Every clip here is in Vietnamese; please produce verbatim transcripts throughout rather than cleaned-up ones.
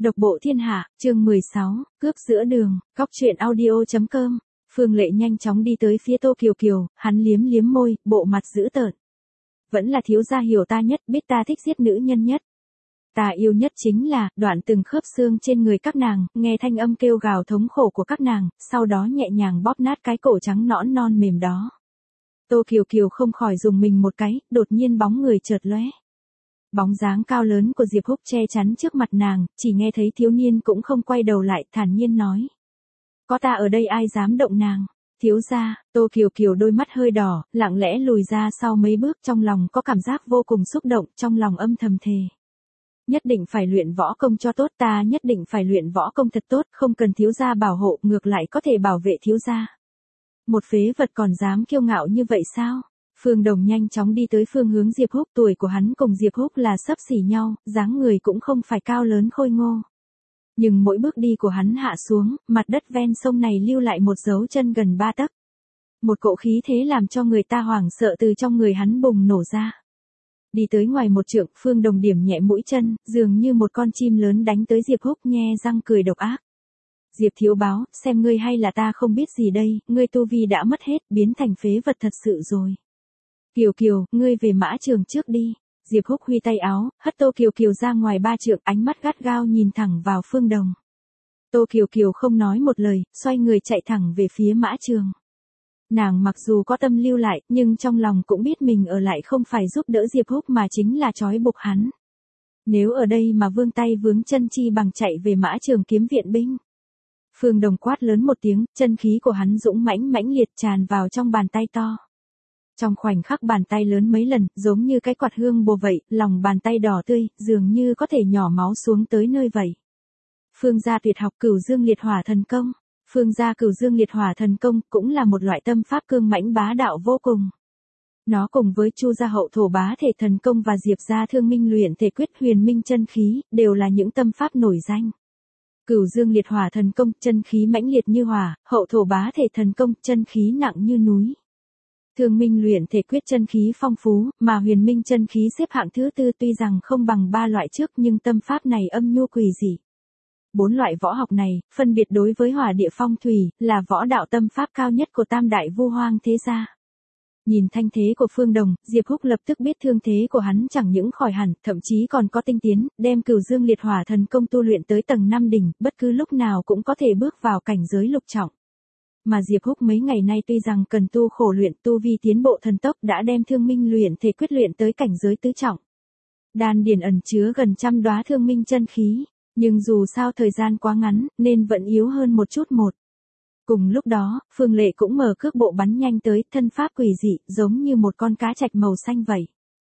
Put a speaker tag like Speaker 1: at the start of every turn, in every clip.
Speaker 1: Độc bộ thiên hạ, chương mười sáu, cướp giữa đường, góc truyện audio chấm com. Phương Lệ nhanh chóng đi tới phía Tô Kiều Kiều, hắn liếm liếm môi, bộ mặt dữ tợn. Vẫn là thiếu gia hiểu ta nhất, biết ta thích giết nữ nhân nhất. Ta yêu nhất chính là, đoạn từng khớp xương trên người các nàng, nghe thanh âm kêu gào thống khổ của các nàng, sau đó nhẹ nhàng bóp nát cái cổ trắng nõn non mềm đó. Tô Kiều Kiều không khỏi dùng mình một cái, đột nhiên bóng người chợt lóe. Bóng dáng cao lớn của Diệp Húc che chắn trước mặt nàng, chỉ nghe thấy thiếu niên cũng không quay đầu lại, thản nhiên nói. Có ta ở đây ai dám động nàng, thiếu gia. Tô Kiều Kiều đôi mắt hơi đỏ, lặng lẽ lùi ra sau mấy bước, trong lòng có cảm giác vô cùng xúc động, trong lòng âm thầm thề. Nhất định phải luyện võ công cho tốt, ta nhất định phải luyện võ công thật tốt, không cần thiếu gia bảo hộ, ngược lại có thể bảo vệ thiếu gia. Một phế vật còn dám kiêu ngạo như vậy sao? Phương Đồng nhanh chóng đi tới phương hướng Diệp Húc, tuổi của hắn cùng Diệp Húc là xấp xỉ nhau, dáng người cũng không phải cao lớn khôi ngô. Nhưng mỗi bước đi của hắn hạ xuống, mặt đất ven sông này lưu lại một dấu chân gần ba tấc. Một cỗ khí thế làm cho người ta hoảng sợ từ trong người hắn bùng nổ ra. Đi tới ngoài một trượng, Phương Đồng điểm nhẹ mũi chân, dường như một con chim lớn đánh tới Diệp Húc, nhe răng cười độc ác. Diệp thiếu báo, xem ngươi hay là ta không biết gì đây, ngươi tu vi đã mất hết, biến thành phế vật thật sự rồi. Kiều Kiều, ngươi về mã trường trước đi. Diệp Húc huy tay áo, hất Tô Kiều Kiều ra ngoài ba trượng, ánh mắt gắt gao nhìn thẳng vào Phương Đồng. Tô Kiều Kiều không nói một lời, xoay người chạy thẳng về phía mã trường. Nàng mặc dù có tâm lưu lại, nhưng trong lòng cũng biết mình ở lại không phải giúp đỡ Diệp Húc mà chính là trói buộc hắn. Nếu ở đây mà vương tay vướng chân chi bằng chạy về mã trường kiếm viện binh. Phương Đồng quát lớn một tiếng, chân khí của hắn dũng mãnh mãnh liệt tràn vào trong bàn tay to. Trong khoảnh khắc bàn tay lớn mấy lần, giống như cái quạt hương bồ vậy, lòng bàn tay đỏ tươi, dường như có thể nhỏ máu xuống tới nơi vậy. Phương gia tuyệt học Cửu Dương Liệt Hỏa Thần Công. Phương gia Cửu Dương Liệt Hỏa Thần Công cũng là một loại tâm pháp cương mãnh bá đạo vô cùng. Nó cùng với Chu gia Hậu Thổ Bá Thể Thần Công và Diệp gia Thương Minh Luyện Thể Quyết Huyền Minh Chân Khí, đều là những tâm pháp nổi danh. Cửu Dương Liệt Hỏa Thần Công, chân khí mãnh liệt như hỏa, Hậu Thổ Bá Thể Thần Công, chân khí nặng như núi. Thương Minh Luyện Thể Quyết chân khí phong phú, mà Huyền Minh chân khí xếp hạng thứ tư, tuy rằng không bằng ba loại trước nhưng tâm pháp này âm nhu quỷ dị. Bốn loại võ học này, phân biệt đối với hỏa địa phong thủy, là võ đạo tâm pháp cao nhất của tam đại vu hoang thế gia. Nhìn thanh thế của Phương Đồng, Diệp Húc lập tức biết thương thế của hắn chẳng những khỏi hẳn, thậm chí còn có tinh tiến, đem Cửu Dương Liệt Hỏa Thần Công tu luyện tới tầng năm đỉnh, bất cứ lúc nào cũng có thể bước vào cảnh giới lục trọng. Mà Diệp Húc mấy ngày nay tuy rằng cần tu khổ luyện, tu vi tiến bộ thần tốc, đã đem Thương Minh Luyện Thể Quyết luyện tới cảnh giới tứ trọng. Đan điền ẩn chứa gần trăm đóa thương minh chân khí, nhưng dù sao thời gian quá ngắn, nên vẫn yếu hơn một chút một. Cùng lúc đó, Phương Lệ cũng mở cước bộ bắn nhanh tới, thân pháp quỷ dị, giống như một con cá trạch màu xanh vậy.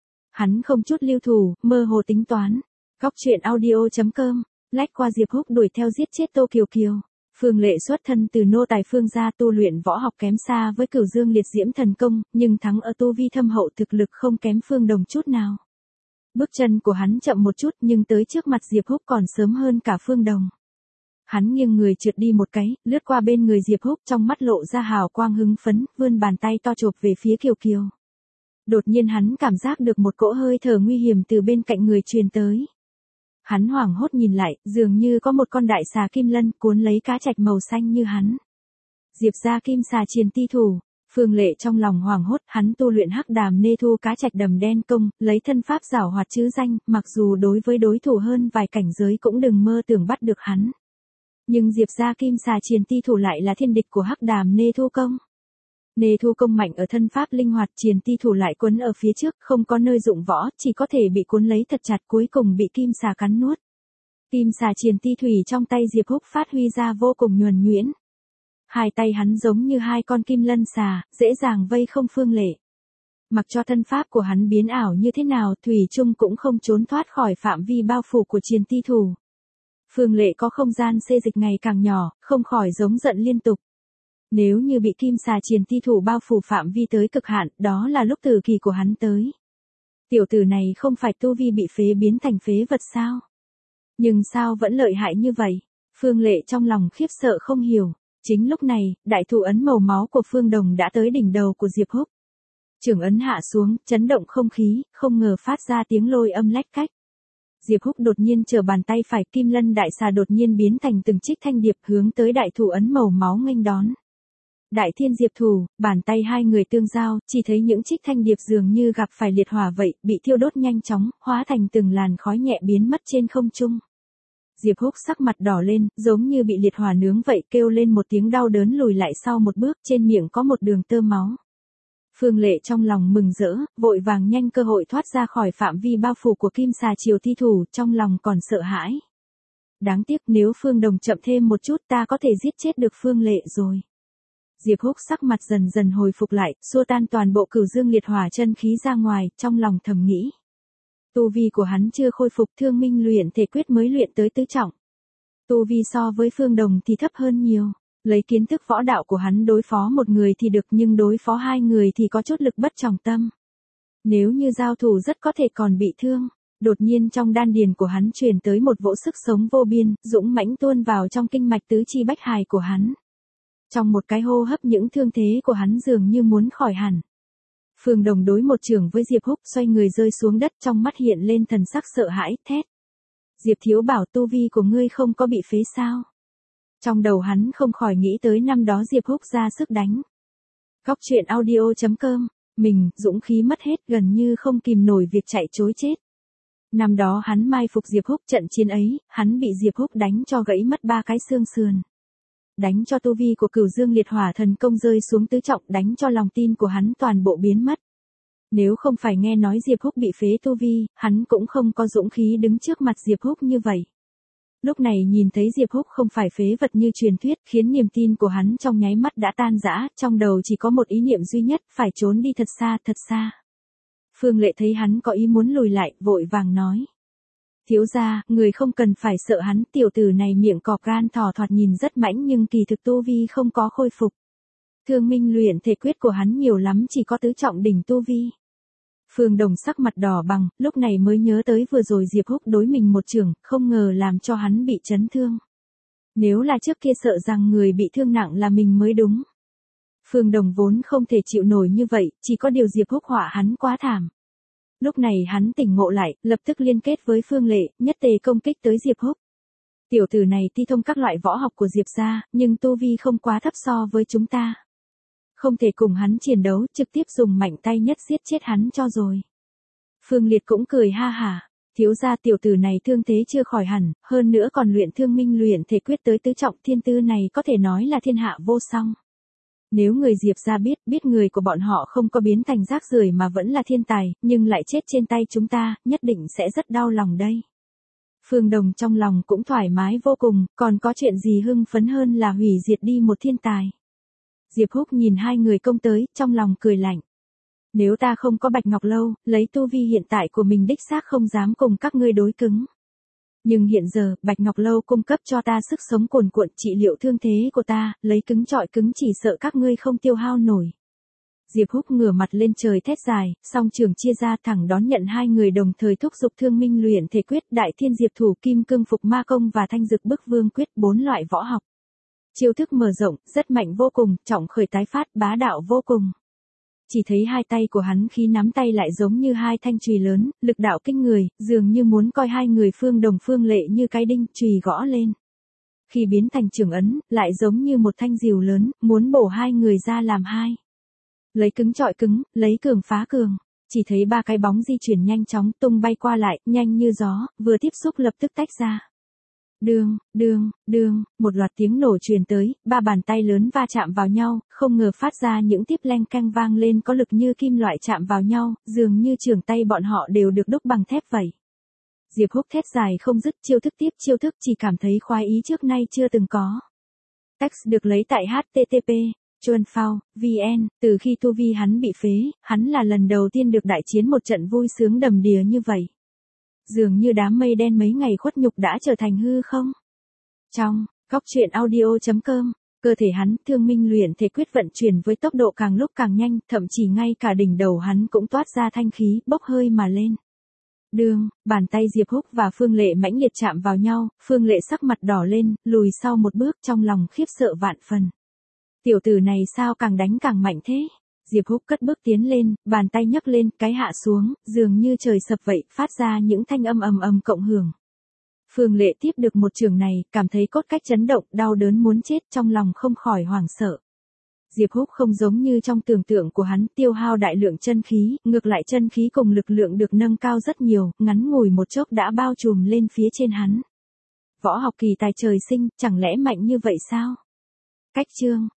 Speaker 1: Hắn không chút lưu thủ, mơ hồ tính toán. Góc truyện audio chấm com, lách qua Diệp Húc đuổi theo giết chết Tô Kiều Kiều. Phương Lệ xuất thân từ nô tài Phương gia, tu luyện võ học kém xa với Cửu Dương Liệt Diễm Thần Công, nhưng thắng ở tu vi thâm hậu, thực lực không kém Phương Đồng chút nào. Bước chân của hắn chậm một chút nhưng tới trước mặt Diệp Húc còn sớm hơn cả Phương Đồng. Hắn nghiêng người trượt đi một cái, lướt qua bên người Diệp Húc, trong mắt lộ ra hào quang hưng phấn, vươn bàn tay to chộp về phía Kiều Kiều. Đột nhiên hắn cảm giác được một cỗ hơi thở nguy hiểm từ bên cạnh người truyền tới. Hắn hoảng hốt nhìn lại, dường như có một con đại xà kim lân cuốn lấy cá trạch màu xanh như hắn. Diệp gia Kim Xà Triền Ti Thủ. Phương Lệ trong lòng hoảng hốt, hắn tu luyện Hắc Đàm Nê Thu Cá Trạch Đầm Đen Công, lấy thân pháp giảo hoạt chứ danh, mặc dù đối với đối thủ hơn vài cảnh giới cũng đừng mơ tưởng bắt được hắn. Nhưng Diệp gia Kim Xà Triền Ti Thủ lại là thiên địch của Hắc Đàm Nê Thu Công. Nê Thu Công mạnh ở thân pháp linh hoạt, Triền Ti Thủ lại quấn ở phía trước, không có nơi dụng võ, chỉ có thể bị cuốn lấy thật chặt, cuối cùng bị Kim Xà cắn nuốt. Kim Xà Triền Ti Thủy trong tay Diệp Húc phát huy ra vô cùng nhuần nhuyễn. Hai tay hắn giống như hai con kim lân xà, dễ dàng vây không Phương Lệ. Mặc cho thân pháp của hắn biến ảo như thế nào, thủy chung cũng không trốn thoát khỏi phạm vi bao phủ của Triền Ti Thủ. Phương Lệ có không gian xê dịch ngày càng nhỏ, không khỏi giống giận liên tục. Nếu như bị Kim Xà Triền Ti Thủ bao phủ phạm vi tới cực hạn, đó là lúc tử kỳ của hắn tới. Tiểu tử này không phải tu vi bị phế biến thành phế vật sao? Nhưng sao vẫn lợi hại như vậy? Phương Lệ trong lòng khiếp sợ không hiểu. Chính lúc này, đại thủ ấn màu máu của Phương Đồng đã tới đỉnh đầu của Diệp Húc. Trường ấn hạ xuống, chấn động không khí, không ngờ phát ra tiếng lôi âm lách cách. Diệp Húc đột nhiên trở bàn tay phải, kim lân đại xà đột nhiên biến thành từng trích thanh điệp hướng tới đại thủ ấn màu máu nghênh đón. Đại thiên diệp thủ, bàn tay hai người tương giao, chỉ thấy những trích thanh điệp dường như gặp phải liệt hỏa vậy, bị thiêu đốt nhanh chóng, hóa thành từng làn khói nhẹ biến mất trên không trung. Diệp Húc sắc mặt đỏ lên, giống như bị liệt hỏa nướng vậy, kêu lên một tiếng đau đớn lùi lại sau một bước, trên miệng có một đường tơ máu. Phương Lệ trong lòng mừng rỡ, vội vàng nhanh cơ hội thoát ra khỏi phạm vi bao phủ của kim xà triều thi thủ, trong lòng còn sợ hãi. Đáng tiếc nếu Phương Đồng chậm thêm một chút ta có thể giết chết được Phương Lệ rồi. Diệp Húc sắc mặt dần dần hồi phục lại, xua tan toàn bộ cửu dương liệt hỏa chân khí ra ngoài, trong lòng thầm nghĩ. Tu vi của hắn chưa khôi phục, Thương Minh luyện thể quyết mới luyện tới tứ trọng. Tu vi so với Phương Đồng thì thấp hơn nhiều. Lấy kiến thức võ đạo của hắn đối phó một người thì được, nhưng đối phó hai người thì có chút lực bất tòng tâm. Nếu như giao thủ rất có thể còn bị thương. Đột nhiên trong đan điền của hắn truyền tới một vỗ sức sống vô biên, dũng mãnh tuôn vào trong kinh mạch tứ chi bách hài của hắn. Trong một cái hô hấp những thương thế của hắn dường như muốn khỏi hẳn. Phương Đồng đối một trường với Diệp Húc, xoay người rơi xuống đất, trong mắt hiện lên thần sắc sợ hãi, thét. Diệp thiếu bảo, tu vi của ngươi không có bị phế sao? Trong đầu hắn không khỏi nghĩ tới năm đó Diệp Húc ra sức đánh. Góc truyện audio chấm com, mình, dũng khí mất hết, gần như không kìm nổi việc chạy trối chết. Năm đó hắn mai phục Diệp Húc, trận chiến ấy, hắn bị Diệp Húc đánh cho gãy mất ba cái xương sườn. Đánh cho tu vi của cửu dương liệt hỏa thần công rơi xuống tứ trọng, đánh cho lòng tin của hắn toàn bộ biến mất. Nếu không phải nghe nói Diệp Húc bị phế tu vi, hắn cũng không có dũng khí đứng trước mặt Diệp Húc như vậy. Lúc này nhìn thấy Diệp Húc không phải phế vật như truyền thuyết, khiến niềm tin của hắn trong nháy mắt đã tan rã, trong đầu chỉ có một ý niệm duy nhất, phải trốn đi thật xa, thật xa. Phương Lệ thấy hắn có ý muốn lùi lại, vội vàng nói. Thiếu gia, người không cần phải sợ hắn, tiểu tử này miệng cọp gan thỏ thoạt nhìn rất mãnh nhưng kỳ thực tu vi không có khôi phục. Thương Minh luyện thể quyết của hắn nhiều lắm chỉ có tứ trọng đỉnh tu vi. Phương Đồng sắc mặt đỏ bằng, lúc này mới nhớ tới vừa rồi Diệp Húc đối mình một trường, không ngờ làm cho hắn bị chấn thương. Nếu là trước kia sợ rằng người bị thương nặng là mình mới đúng. Phương Đồng vốn không thể chịu nổi như vậy, chỉ có điều Diệp Húc họa hắn quá thảm. Lúc này hắn tỉnh ngộ lại, lập tức liên kết với Phương Lệ, nhất tề công kích tới Diệp Húc. Tiểu tử này ti thông các loại võ học của Diệp gia, nhưng tu vi không quá thấp so với chúng ta. Không thể cùng hắn chiến đấu, trực tiếp dùng mạnh tay nhất giết chết hắn cho rồi. Phương Liệt cũng cười ha hả, thiếu gia tiểu tử này thương thế chưa khỏi hẳn, hơn nữa còn luyện Thương Minh luyện thể quyết tới tứ trọng, thiên tư này có thể nói là thiên hạ vô song. Nếu người Diệp gia biết, biết người của bọn họ không có biến thành rác rưởi mà vẫn là thiên tài, nhưng lại chết trên tay chúng ta, nhất định sẽ rất đau lòng đây. Phương Đồng trong lòng cũng thoải mái vô cùng, còn có chuyện gì hưng phấn hơn là hủy diệt đi một thiên tài. Diệp Húc nhìn hai người công tới, trong lòng cười lạnh. Nếu ta không có Bạch Ngọc Lâu, lấy tu vi hiện tại của mình đích xác không dám cùng các ngươi đối cứng. Nhưng hiện giờ, Bạch Ngọc Lâu cung cấp cho ta sức sống cuồn cuộn trị liệu thương thế của ta, lấy cứng trọi cứng chỉ sợ các ngươi không tiêu hao nổi. Diệp Húc ngửa mặt lên trời thét dài, song trường chia ra thẳng đón nhận hai người đồng thời thúc giục Thương Minh luyện thể quyết, Đại Thiên Diệp thủ, Kim Cương Phục Ma công và Thanh Dực Bức Vương quyết, bốn loại võ học. Chiêu thức mở rộng, rất mạnh vô cùng, trọng khởi tái phát, bá đạo vô cùng. Chỉ thấy hai tay của hắn khi nắm tay lại giống như hai thanh chùy lớn, lực đạo kinh người, dường như muốn coi hai người Phương Đồng Phương Lệ như cái đinh, chùy gõ lên. Khi biến thành trường ấn, lại giống như một thanh rìu lớn, muốn bổ hai người ra làm hai. Lấy cứng trọi cứng, lấy cường phá cường. Chỉ thấy ba cái bóng di chuyển nhanh chóng, tung bay qua lại, nhanh như gió, vừa tiếp xúc lập tức tách ra. Đương, đương, đương, một loạt tiếng nổ truyền tới, ba bàn tay lớn va chạm vào nhau, không ngờ phát ra những tiếp leng keng vang lên có lực như kim loại chạm vào nhau, dường như trường tay bọn họ đều được đúc bằng thép vậy. Diệp Húc thét dài không dứt, chiêu thức tiếp chiêu thức, chỉ cảm thấy khoái ý trước nay chưa từng có. Text được lấy tại H T T P Chuan Phao, V N, từ khi tu vi hắn bị phế, hắn là lần đầu tiên được đại chiến một trận vui sướng đầm đìa như vậy. Dường như đám mây đen mấy ngày khuất nhục đã trở thành hư không. Trong, góc truyện audio chấm com, cơ thể hắn, Thương Minh luyện thể quyết vận chuyển với tốc độ càng lúc càng nhanh, thậm chí ngay cả đỉnh đầu hắn cũng toát ra thanh khí, bốc hơi mà lên. Đương, bàn tay Diệp Húc và Phương Lệ mãnh liệt chạm vào nhau, Phương Lệ sắc mặt đỏ lên, lùi sau một bước, trong lòng khiếp sợ vạn phần. Tiểu tử này sao càng đánh càng mạnh thế? Diệp Húc cất bước tiến lên, bàn tay nhấc lên, cái hạ xuống, dường như trời sập vậy, phát ra những thanh âm ầm ầm cộng hưởng. Phương Lệ tiếp được một trường này, cảm thấy cốt cách chấn động, đau đớn muốn chết, trong lòng không khỏi hoảng sợ. Diệp Húc không giống như trong tưởng tượng của hắn, tiêu hao đại lượng chân khí, ngược lại chân khí cùng lực lượng được nâng cao rất nhiều, ngắn ngủi một chốc đã bao trùm lên phía trên hắn. Võ học kỳ tài trời sinh, chẳng lẽ mạnh như vậy sao? Cách chương